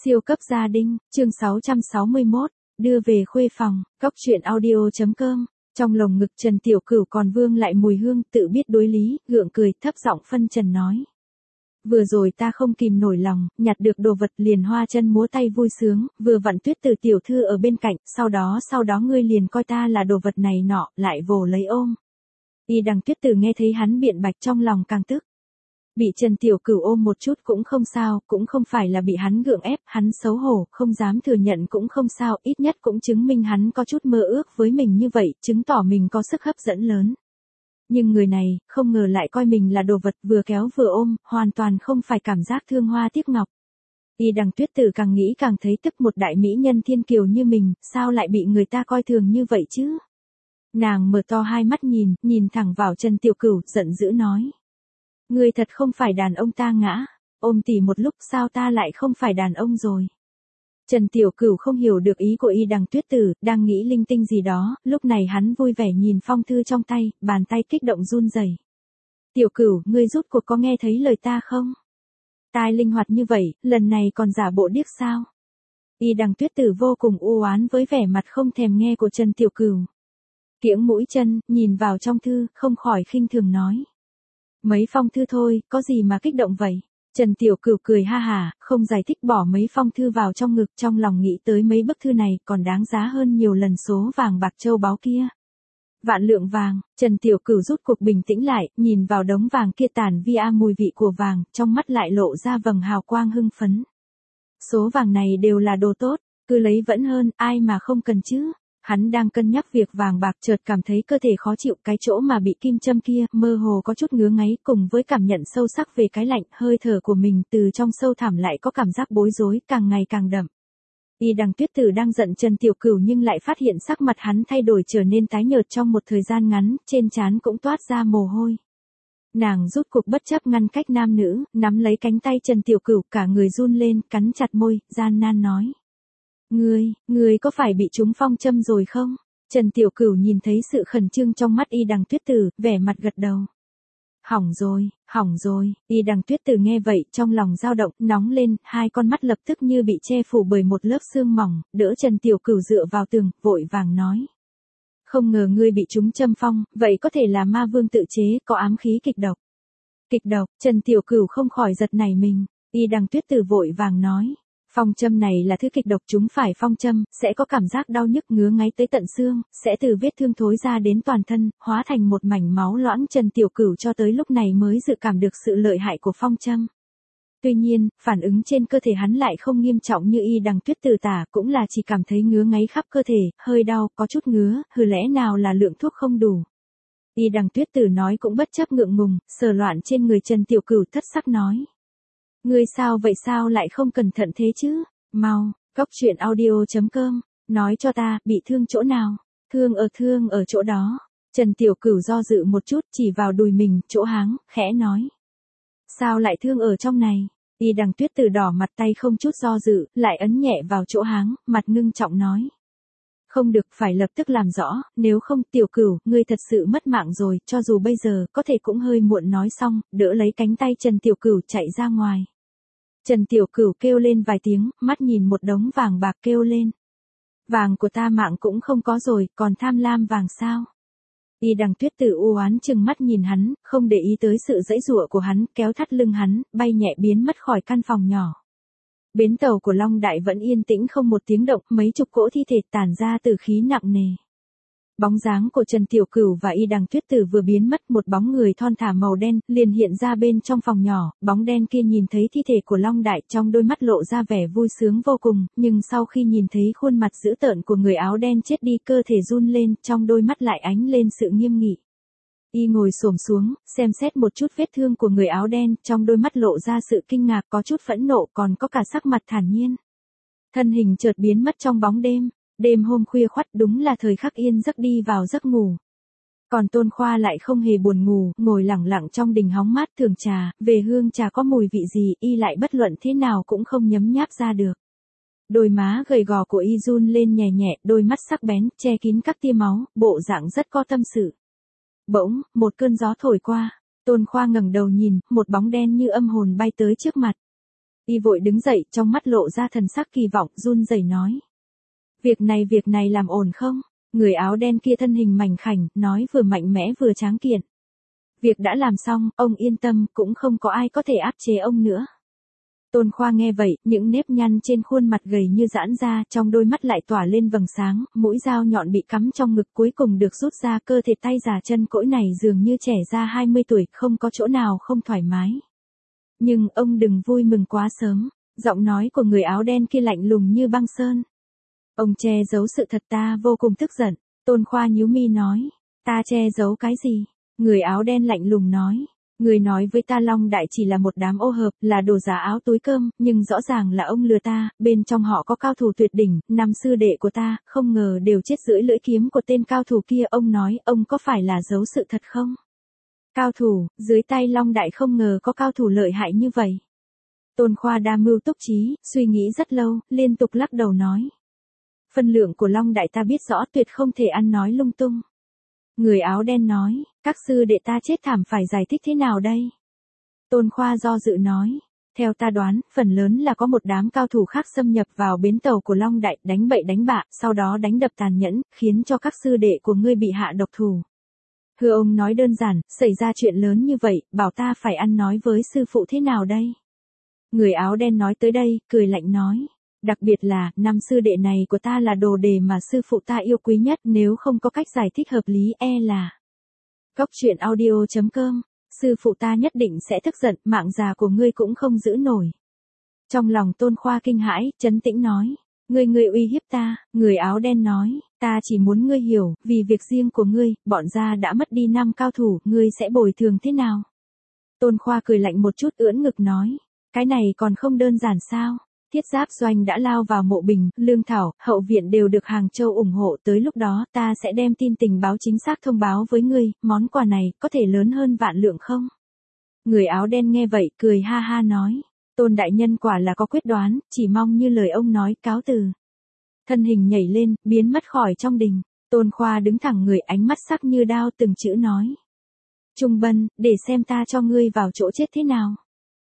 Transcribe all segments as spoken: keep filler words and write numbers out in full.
Siêu cấp gia đình, chương sáu trăm sáu mươi mốt, đưa về khuê phòng, cóc truyện audio chấm com. Trong lồng ngực Trần Tiểu Cửu còn vương lại mùi hương, tự biết đối lý, gượng cười, thấp giọng phân trần nói. Vừa rồi ta không kìm nổi lòng, nhặt được đồ vật liền hoa chân múa tay vui sướng, vừa vặn Tuyết Từ tiểu thư ở bên cạnh, sau đó sau đó ngươi liền coi ta là đồ vật này nọ, lại vồ lấy ôm. Y đằng Tuyết Từ nghe thấy hắn biện bạch trong lòng càng tức. Bị Trần Tiểu Cửu ôm một chút cũng không sao, cũng không phải là bị hắn gượng ép, hắn xấu hổ, không dám thừa nhận cũng không sao, ít nhất cũng chứng minh hắn có chút mơ ước với mình như vậy, chứng tỏ mình có sức hấp dẫn lớn. Nhưng người này, không ngờ lại coi mình là đồ vật, vừa kéo vừa ôm, hoàn toàn không phải cảm giác thương hoa tiếc ngọc. Y đằng Tuyết Tử càng nghĩ càng thấy tức, một đại mỹ nhân thiên kiều như mình, sao lại bị người ta coi thường như vậy chứ? Nàng mở to hai mắt nhìn, nhìn thẳng vào Trần Tiểu Cửu, giận dữ nói. Ngươi thật không phải đàn ông ta ngã, ôm tỉ một lúc sao ta lại không phải đàn ông rồi. Trần Tiểu Cửu không hiểu được ý của Y đằng Tuyết Tử, đang nghĩ linh tinh gì đó, lúc này hắn vui vẻ nhìn phong thư trong tay, bàn tay kích động run rẩy. Tiểu Cửu, ngươi rút cuộc có nghe thấy lời ta không? Tai linh hoạt như vậy, lần này còn giả bộ điếc sao? Y đằng Tuyết Tử vô cùng u oán với vẻ mặt không thèm nghe của Trần Tiểu Cửu. Kiễng mũi chân, nhìn vào trong thư, không khỏi khinh thường nói. Mấy phong thư thôi, có gì mà kích động vậy? Trần Tiểu Cửu cười ha hả, không giải thích, bỏ mấy phong thư vào trong ngực, trong lòng nghĩ tới mấy bức thư này còn đáng giá hơn nhiều lần số vàng bạc châu báu kia. Vạn lượng vàng, Trần Tiểu Cửu rút cuộc bình tĩnh lại, nhìn vào đống vàng kia tản vi a mùi vị của vàng, trong mắt lại lộ ra vầng hào quang hưng phấn. Số vàng này đều là đồ tốt, cứ lấy vẫn hơn, ai mà không cần chứ. Hắn đang cân nhắc việc vàng bạc, chợt cảm thấy cơ thể khó chịu, cái chỗ mà bị kim châm kia, mơ hồ có chút ngứa ngáy, cùng với cảm nhận sâu sắc về cái lạnh, hơi thở của mình từ trong sâu thẳm lại có cảm giác bối rối, càng ngày càng đậm. Y đằng Tuyết Tử đang giận Trần Tiểu Cửu nhưng lại phát hiện sắc mặt hắn thay đổi trở nên tái nhợt trong một thời gian ngắn, trên trán cũng toát ra mồ hôi. Nàng rút cuộc bất chấp ngăn cách nam nữ, nắm lấy cánh tay Trần Tiểu Cửu, cả người run lên, cắn chặt môi, gian nan nói. Ngươi, ngươi có phải bị trúng phong châm rồi không? Trần Tiểu Cửu nhìn thấy sự khẩn trương trong mắt Y đằng Tuyết Tử, vẻ mặt gật đầu. Hỏng rồi, hỏng rồi, Y đằng Tuyết Tử nghe vậy, trong lòng dao động, nóng lên, hai con mắt lập tức như bị che phủ bởi một lớp sương mỏng, đỡ Trần Tiểu Cửu dựa vào tường, vội vàng nói. Không ngờ ngươi bị trúng châm phong, vậy có thể là ma vương tự chế, có ám khí kịch độc. Kịch độc, Trần Tiểu Cửu không khỏi giật nảy mình, Y đằng Tuyết Tử vội vàng nói. Phong châm này là thứ kịch độc, chúng phải phong châm, sẽ có cảm giác đau nhức ngứa ngáy tới tận xương, sẽ từ vết thương thối ra đến toàn thân, hóa thành một mảnh máu loãng. Trần Tiểu Cửu cho tới lúc này mới dự cảm được sự lợi hại của phong châm. Tuy nhiên, phản ứng trên cơ thể hắn lại không nghiêm trọng như Y đằng Tuyết Tử tả, cũng là chỉ cảm thấy ngứa ngáy khắp cơ thể, hơi đau, có chút ngứa, hừ lẽ nào là lượng thuốc không đủ. Y đằng Tuyết Tử nói cũng bất chấp ngượng ngùng, sờ loạn trên người Trần Tiểu Cửu, thất sắc nói. Ngươi sao vậy, sao lại không cẩn thận thế chứ? Mau, cóc truyện audio chấm com, nói cho ta, bị thương chỗ nào? Thương ở thương ở chỗ đó. Trần Tiểu Cửu do dự một chút, chỉ vào đùi mình, chỗ háng, khẽ nói. Sao lại thương ở trong này? Y đằng Tuyết Tử đỏ mặt, tay không chút do dự, lại ấn nhẹ vào chỗ háng, mặt ngưng trọng nói. Không được, phải lập tức làm rõ, nếu không Tiểu Cửu, ngươi thật sự mất mạng rồi, cho dù bây giờ, có thể cũng hơi muộn. Nói xong, đỡ lấy cánh tay Trần Tiểu Cửu chạy ra ngoài. Trần Tiểu Cửu kêu lên vài tiếng, mắt nhìn một đống vàng bạc kêu lên. Vàng của ta mạng cũng không có rồi, còn tham lam vàng sao? Y đằng Tuyết Tử u oán chừng mắt nhìn hắn, không để ý tới sự giãy giụa của hắn, kéo thắt lưng hắn, bay nhẹ biến mất khỏi căn phòng nhỏ. Bến tàu của Long Đại vẫn yên tĩnh không một tiếng động, mấy chục cỗ thi thể tản ra từ khí nặng nề. Bóng dáng của Trần Tiểu Cửu và Y đằng Tuyết Tử vừa biến mất, một bóng người thon thả màu đen liền hiện ra bên trong phòng nhỏ. Bóng đen kia nhìn thấy thi thể của Long Đại, trong đôi mắt lộ ra vẻ vui sướng vô cùng, nhưng sau khi nhìn thấy khuôn mặt dữ tợn của người áo đen chết đi, cơ thể run lên, trong đôi mắt lại ánh lên sự nghiêm nghị. Y ngồi xổm xuống, xem xét một chút vết thương của người áo đen, trong đôi mắt lộ ra sự kinh ngạc, có chút phẫn nộ, còn có cả sắc mặt thản nhiên. Thân hình chợt biến mất trong bóng đêm. Đêm hôm khuya khoắt, đúng là thời khắc yên giấc đi vào giấc ngủ. Còn Tôn Khoa lại không hề buồn ngủ, ngồi lẳng lặng trong đình hóng mát thưởng trà, về hương trà có mùi vị gì, y lại bất luận thế nào cũng không nhấm nháp ra được. Đôi má gầy gò của y run lên nhẹ nhẹ, đôi mắt sắc bén, che kín các tia máu, bộ dạng rất có tâm sự. Bỗng, một cơn gió thổi qua, Tôn Khoa ngẩng đầu nhìn, một bóng đen như âm hồn bay tới trước mặt. Y vội đứng dậy, trong mắt lộ ra thần sắc kỳ vọng, run rẩy nói. Việc này việc này làm ổn không? Người áo đen kia thân hình mảnh khảnh, nói vừa mạnh mẽ vừa tráng kiện. Việc đã làm xong, ông yên tâm, cũng không có ai có thể áp chế ông nữa. Tôn Khoa nghe vậy, những nếp nhăn trên khuôn mặt gầy như giãn ra, trong đôi mắt lại tỏa lên vầng sáng, mũi dao nhọn bị cắm trong ngực cuối cùng được rút ra, cơ thể tay già chân cỗi này dường như trẻ ra hai mươi tuổi, không có chỗ nào không thoải mái. Nhưng ông đừng vui mừng quá sớm, giọng nói của người áo đen kia lạnh lùng như băng sơn. Ông che giấu sự thật, ta vô cùng tức giận. Tôn Khoa nhíu mi nói, ta che giấu cái gì? Người áo đen lạnh lùng nói, người nói với ta Long Đại chỉ là một đám ô hợp, là đồ giả áo túi cơm, nhưng rõ ràng là ông lừa ta, bên trong họ có cao thủ tuyệt đỉnh, năm sư đệ của ta, không ngờ đều chết dưới lưỡi kiếm của tên cao thủ kia. Ông nói, ông có phải là giấu sự thật không? Cao thủ, dưới tay Long Đại không ngờ có cao thủ lợi hại như vậy. Tôn Khoa đa mưu túc trí, suy nghĩ rất lâu, liên tục lắc đầu nói. Phân lượng của Long Đại ta biết rõ, tuyệt không thể ăn nói lung tung. Người áo đen nói, các sư đệ ta chết thảm phải giải thích thế nào đây? Tôn Khoa do dự nói, theo ta đoán, phần lớn là có một đám cao thủ khác xâm nhập vào bến tàu của Long Đại, đánh bậy đánh bạ, sau đó đánh đập tàn nhẫn, khiến cho các sư đệ của ngươi bị hạ độc thủ. Hừ, ông nói đơn giản, xảy ra chuyện lớn như vậy, bảo ta phải ăn nói với sư phụ thế nào đây? Người áo đen nói tới đây, cười lạnh nói. Đặc biệt là, năm sư đệ này của ta là đồ đề mà sư phụ ta yêu quý nhất, nếu không có cách giải thích hợp lý e là. Cốc truyện audio chấm com, sư phụ ta nhất định sẽ tức giận, mạng già của ngươi cũng không giữ nổi. Trong lòng Tôn Khoa kinh hãi, trấn tĩnh nói, ngươi ngươi uy hiếp ta. Người áo đen nói, ta chỉ muốn ngươi hiểu, vì việc riêng của ngươi, bọn gia đã mất đi năm cao thủ, ngươi sẽ bồi thường thế nào? Tôn Khoa cười lạnh một chút, ưỡn ngực nói, cái này còn không đơn giản sao? Thiết Giáp Doanh đã lao vào Mộ Bình, Lương Thảo, hậu viện đều được Hàng Châu ủng hộ, tới lúc đó ta sẽ đem tin tình báo chính xác thông báo với ngươi, món quà này có thể lớn hơn vạn lượng không? Người áo đen nghe vậy, cười ha ha nói, Tôn đại nhân quả là có quyết đoán, chỉ mong như lời ông nói, cáo từ. Thân hình nhảy lên, biến mất khỏi trong đình. Tôn Khoa đứng thẳng người, ánh mắt sắc như đao, từng chữ nói. Trung Bân, để xem ta cho ngươi vào chỗ chết thế nào.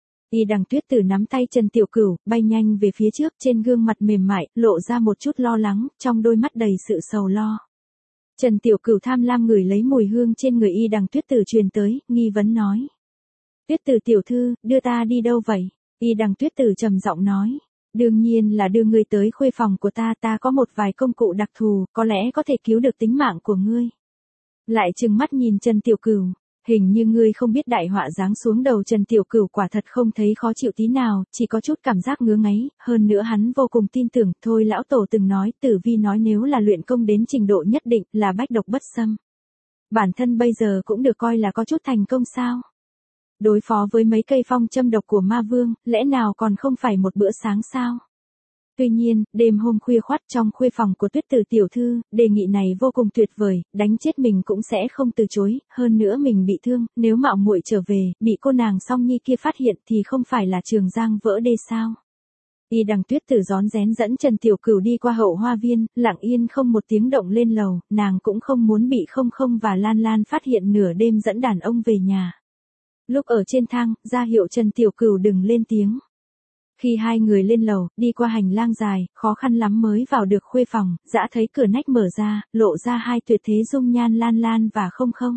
Y Đằng Tuyết Tử nắm tay Trần Tiểu Cửu, bay nhanh về phía trước, trên gương mặt mềm mại, lộ ra một chút lo lắng, trong đôi mắt đầy sự sầu lo. Trần Tiểu Cửu tham lam ngửi lấy mùi hương trên người Y Đằng Tuyết Tử truyền tới, nghi vấn nói. Tuyết Tử tiểu thư, đưa ta đi đâu vậy? Y Đằng Tuyết Tử trầm giọng nói. Đương nhiên là đưa ngươi tới khuê phòng của ta, ta có một vài công cụ đặc thù, có lẽ có thể cứu được tính mạng của ngươi. Lại trừng mắt nhìn Trần Tiểu Cửu. Hình như ngươi không biết đại họa giáng xuống đầu Trần Tiểu Cửu quả thật không thấy khó chịu tí nào, chỉ có chút cảm giác ngứa ngáy, hơn nữa hắn vô cùng tin tưởng, thôi lão tổ từng nói, Tử Vi nói nếu là luyện công đến trình độ nhất định, là bách độc bất xâm. Bản thân bây giờ cũng được coi là có chút thành công sao? Đối phó với mấy cây phong châm độc của ma vương, lẽ nào còn không phải một bữa sáng sao? Tuy nhiên, đêm hôm khuya khoắt trong khuê phòng của Tuyết Tử tiểu thư, đề nghị này vô cùng tuyệt vời, đánh chết mình cũng sẽ không từ chối, hơn nữa mình bị thương, nếu mạo muội trở về, bị cô nàng Song Nhi kia phát hiện thì không phải là Trường Giang vỡ đê sao? Y Đằng Tuyết Tử rón rén dẫn Trần Tiểu Cửu đi qua hậu hoa viên, lặng yên không một tiếng động lên lầu, nàng cũng không muốn bị Không Không và Lan Lan phát hiện nửa đêm dẫn đàn ông về nhà. Lúc ở trên thang, ra hiệu Trần Tiểu Cửu đừng lên tiếng. Khi hai người lên lầu, đi qua hành lang dài, khó khăn lắm mới vào được khuê phòng, dã thấy cửa nách mở ra, lộ ra hai tuyệt thế dung nhan Lan Lan và Không Không.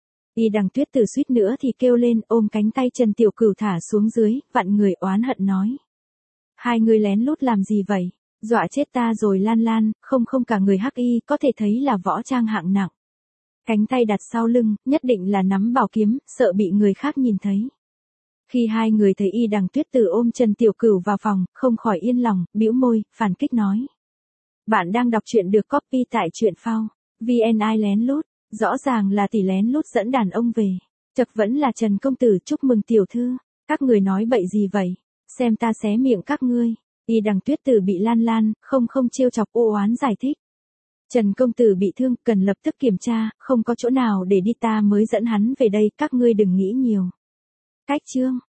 Y Đằng Tuyết Tử suýt nữa thì kêu lên, ôm cánh tay Trần Tiểu Cửu thả xuống dưới, vặn người oán hận nói. Hai người lén lút làm gì vậy? Dọa chết ta rồi. Lan Lan, Không Không cả người hắc y, có thể thấy là võ trang hạng nặng. Cánh tay đặt sau lưng, nhất định là nắm bảo kiếm, sợ bị người khác nhìn thấy. Khi hai người thấy Y Đằng Tuyết Tử ôm Trần Tiểu Cửu vào phòng, không khỏi yên lòng, bĩu môi, phản kích nói. Bạn đang đọc truyện được copy tại truyện phao. vê en i lén lút, rõ ràng là tỷ lén lút dẫn đàn ông về. Chật vẫn là Trần công tử, chúc mừng tiểu thư. Các người nói bậy gì vậy? Xem ta xé miệng các ngươi. Y Đằng Tuyết Tử bị Lan Lan, Không Không trêu chọc ô oán giải thích. Trần công tử bị thương, cần lập tức kiểm tra, không có chỗ nào để đi ta mới dẫn hắn về đây, các ngươi đừng nghĩ nhiều. Cách chương